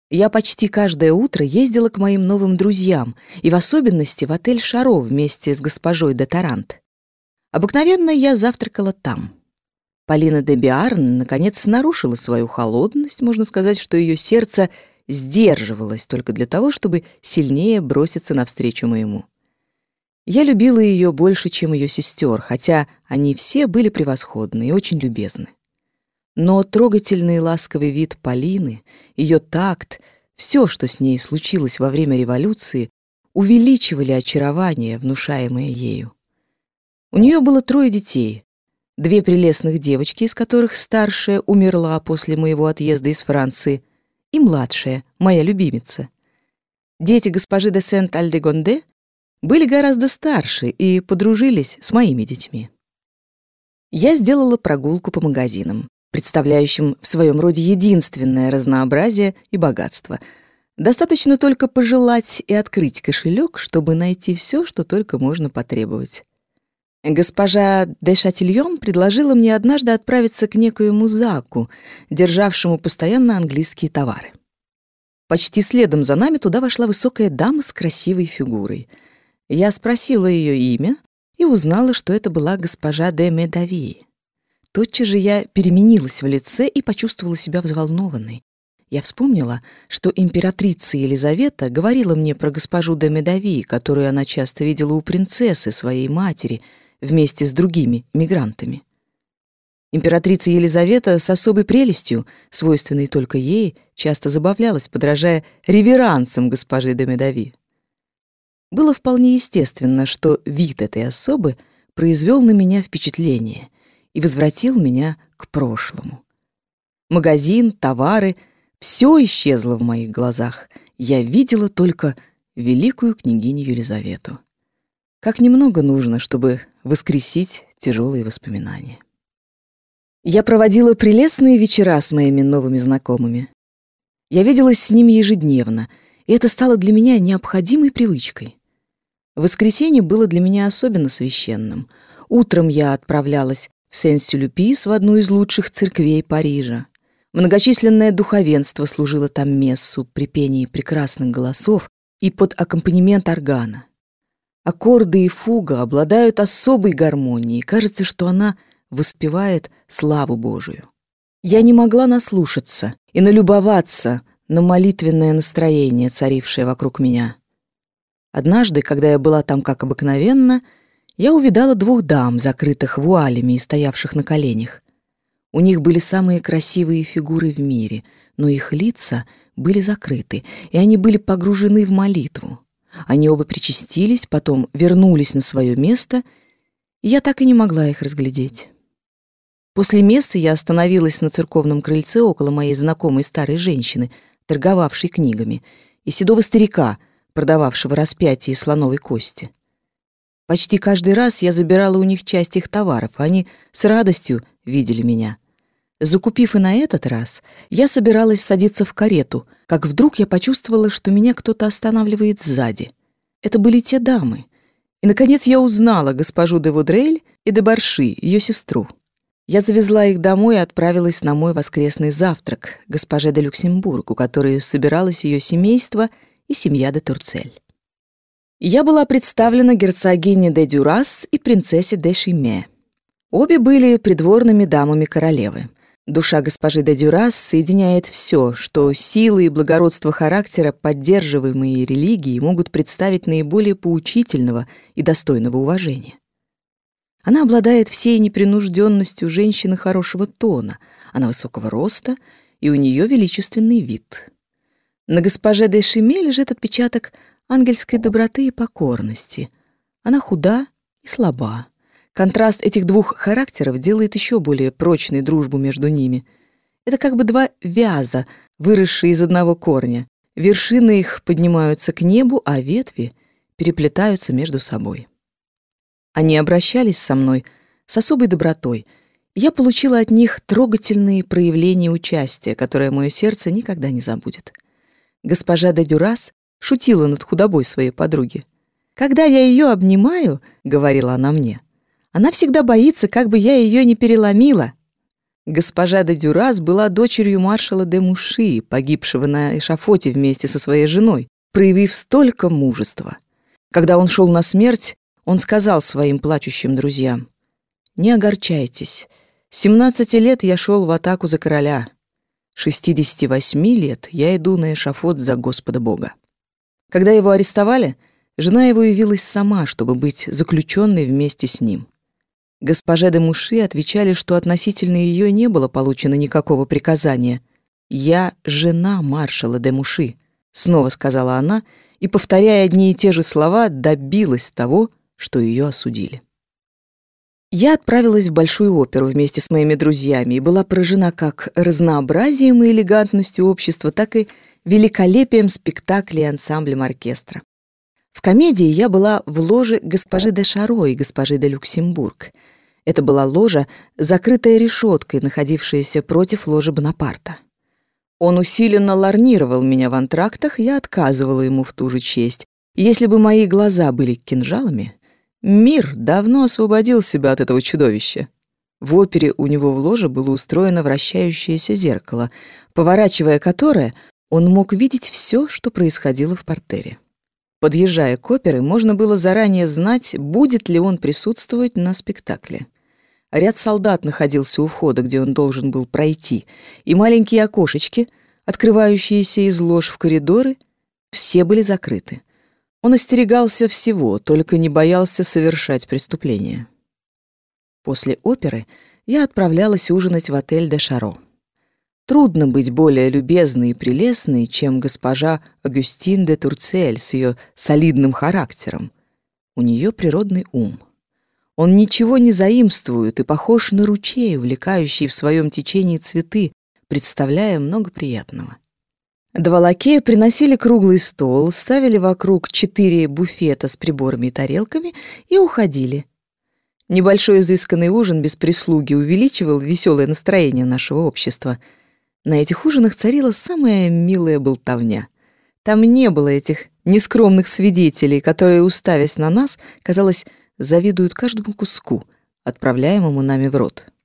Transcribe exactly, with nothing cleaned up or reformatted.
Я почти каждое утро ездила к моим новым друзьям, и в особенности в отель «Шаро» вместе с госпожой де Тарант. Обыкновенно я завтракала там. Полина де Биарн наконец нарушила свою холодность, можно сказать, что ее сердце сдерживалось только для того, чтобы сильнее броситься навстречу моему. Я любила ее больше, чем ее сестер, хотя они все были превосходны и очень любезны. Но трогательный и ласковый вид Полины, ее такт, все, что с ней случилось во время революции, увеличивали очарование, внушаемое ею. У нее было трое детей, две прелестных девочки, из которых старшая умерла после моего отъезда из Франции, и младшая, моя любимица. Дети госпожи де Сент-Альдегонде были гораздо старше и подружились с моими детьми. Я сделала прогулку по магазинам, представляющим в своем роде единственное разнообразие и богатство. Достаточно только пожелать и открыть кошелек, чтобы найти все, что только можно потребовать. Госпожа де Шатильон предложила мне однажды отправиться к некоему Заку, державшему постоянно английские товары. Почти следом за нами туда вошла высокая дама с красивой фигурой. Я спросила ее имя и узнала, что это была госпожа де Медави. Тотчас же я переменилась в лице и почувствовала себя взволнованной. Я вспомнила, что императрица Елизавета говорила мне про госпожу де Медави, которую она часто видела у принцессы, своей матери, вместе с другими мигрантами. Императрица Елизавета с особой прелестью, свойственной только ей, часто забавлялась, подражая реверансам госпожи де Медави. Было вполне естественно, что вид этой особы произвел на меня впечатление и возвратил меня к прошлому. Магазин, товары — все исчезло в моих глазах. Я видела только великую княгиню Елизавету. Как немного нужно, чтобы воскресить тяжелые воспоминания. Я проводила прелестные вечера с моими новыми знакомыми. Я виделась с ними ежедневно, и это стало для меня необходимой привычкой. Воскресенье было для меня особенно священным. Утром я отправлялась в Сен-Сюльпис, в одну из лучших церквей Парижа. Многочисленное духовенство служило там мессу при пении прекрасных голосов и под аккомпанемент органа. Аккорды и фуга обладают особой гармонией, кажется, что она воспевает славу Божию. Я не могла наслушаться и налюбоваться на молитвенное настроение, царившее вокруг меня. Однажды, когда я была там как обыкновенно, я увидала двух дам, закрытых вуалями и стоявших на коленях. У них были самые красивые фигуры в мире, но их лица были закрыты, и они были погружены в молитву. Они оба причастились, потом вернулись на свое место, и я так и не могла их разглядеть. После мессы я остановилась на церковном крыльце около моей знакомой старой женщины, торговавшей книгами, и седого старика, продававшего распятие из слоновой кости. Почти каждый раз я забирала у них часть их товаров, а они с радостью видели меня. Закупив и на этот раз, я собиралась садиться в карету, как вдруг я почувствовала, что меня кто-то останавливает сзади. Это были те дамы. И, наконец, я узнала госпожу де Вудрель и де Барши, ее сестру. Я завезла их домой и отправилась на мой воскресный завтрак к госпоже де Люксембург, у которой собиралось ее семейство и семья де Турцель. Я была представлена герцогине де Дюрас и принцессе де Шиме. Обе были придворными дамами королевы. Душа госпожи де Дюрас соединяет все, что силы и благородство характера, поддерживаемые религией, могут представить наиболее поучительного и достойного уважения. Она обладает всей непринужденностью женщины хорошего тона, она высокого роста, и у нее величественный вид. На госпоже де Шиме лежит отпечаток ангельской доброты и покорности. Она худа и слаба. Контраст этих двух характеров делает еще более прочной дружбу между ними. Это как бы два вяза, выросшие из одного корня. Вершины их поднимаются к небу, а ветви переплетаются между собой. Они обращались со мной с особой добротой. Я получила от них трогательные проявления участия, которое мое сердце никогда не забудет. Госпожа де Дюрас шутила над худобой своей подруги. «Когда я ее обнимаю, — говорила она мне, — она всегда боится, как бы я ее не переломила». Госпожа де Дюрас была дочерью маршала де Муши, погибшего на эшафоте вместе со своей женой, проявив столько мужества. Когда он шел на смерть, он сказал своим плачущим друзьям: «Не огорчайтесь, с семнадцати лет я шел в атаку за короля, шестидесяти восьми лет я иду на эшафот за Господа Бога». Когда его арестовали, жена его явилась сама, чтобы быть заключенной вместе с ним. Госпоже де Муши отвечали, что относительно ее не было получено никакого приказания. «Я жена маршала де Муши», — снова сказала она, и, повторяя одни и те же слова, добилась того, что ее осудили. Я отправилась в Большую оперу вместе с моими друзьями и была поражена как разнообразием и элегантностью общества, так и великолепием спектаклей и ансамблем оркестра. В комедии я была в ложе госпожи де Шаро и госпожи де Люксембург. Это была ложа, закрытая решеткой, находившаяся против ложи Бонапарта. Он усиленно лорнировал меня в антрактах, я отказывала ему в ту же честь. Если бы мои глаза были кинжалами, мир давно освободил себя от этого чудовища. В опере у него в ложе было устроено вращающееся зеркало, поворачивая которое, он мог видеть все, что происходило в партере. Подъезжая к опере, можно было заранее знать, будет ли он присутствовать на спектакле. Ряд солдат находился у входа, где он должен был пройти, и маленькие окошечки, открывающиеся из лож в коридоры, все были закрыты. Он остерегался всего, только не боялся совершать преступление. После оперы я отправлялась ужинать в отель де Шаро. Трудно быть более любезной и прелестной, чем госпожа Агюстин де Турцель с ее солидным характером. У нее природный ум. Он ничего не заимствует и похож на ручей, увлекающий в своем течении цветы, представляя много приятного. Два лакея приносили круглый стол, ставили вокруг четыре буфета с приборами и тарелками и уходили. Небольшой изысканный ужин без прислуги увеличивал веселое настроение нашего общества. На этих ужинах царила самая милая болтовня. Там не было этих нескромных свидетелей, которые, уставясь на нас, казалось, завидуют каждому куску, отправляемому нами в рот.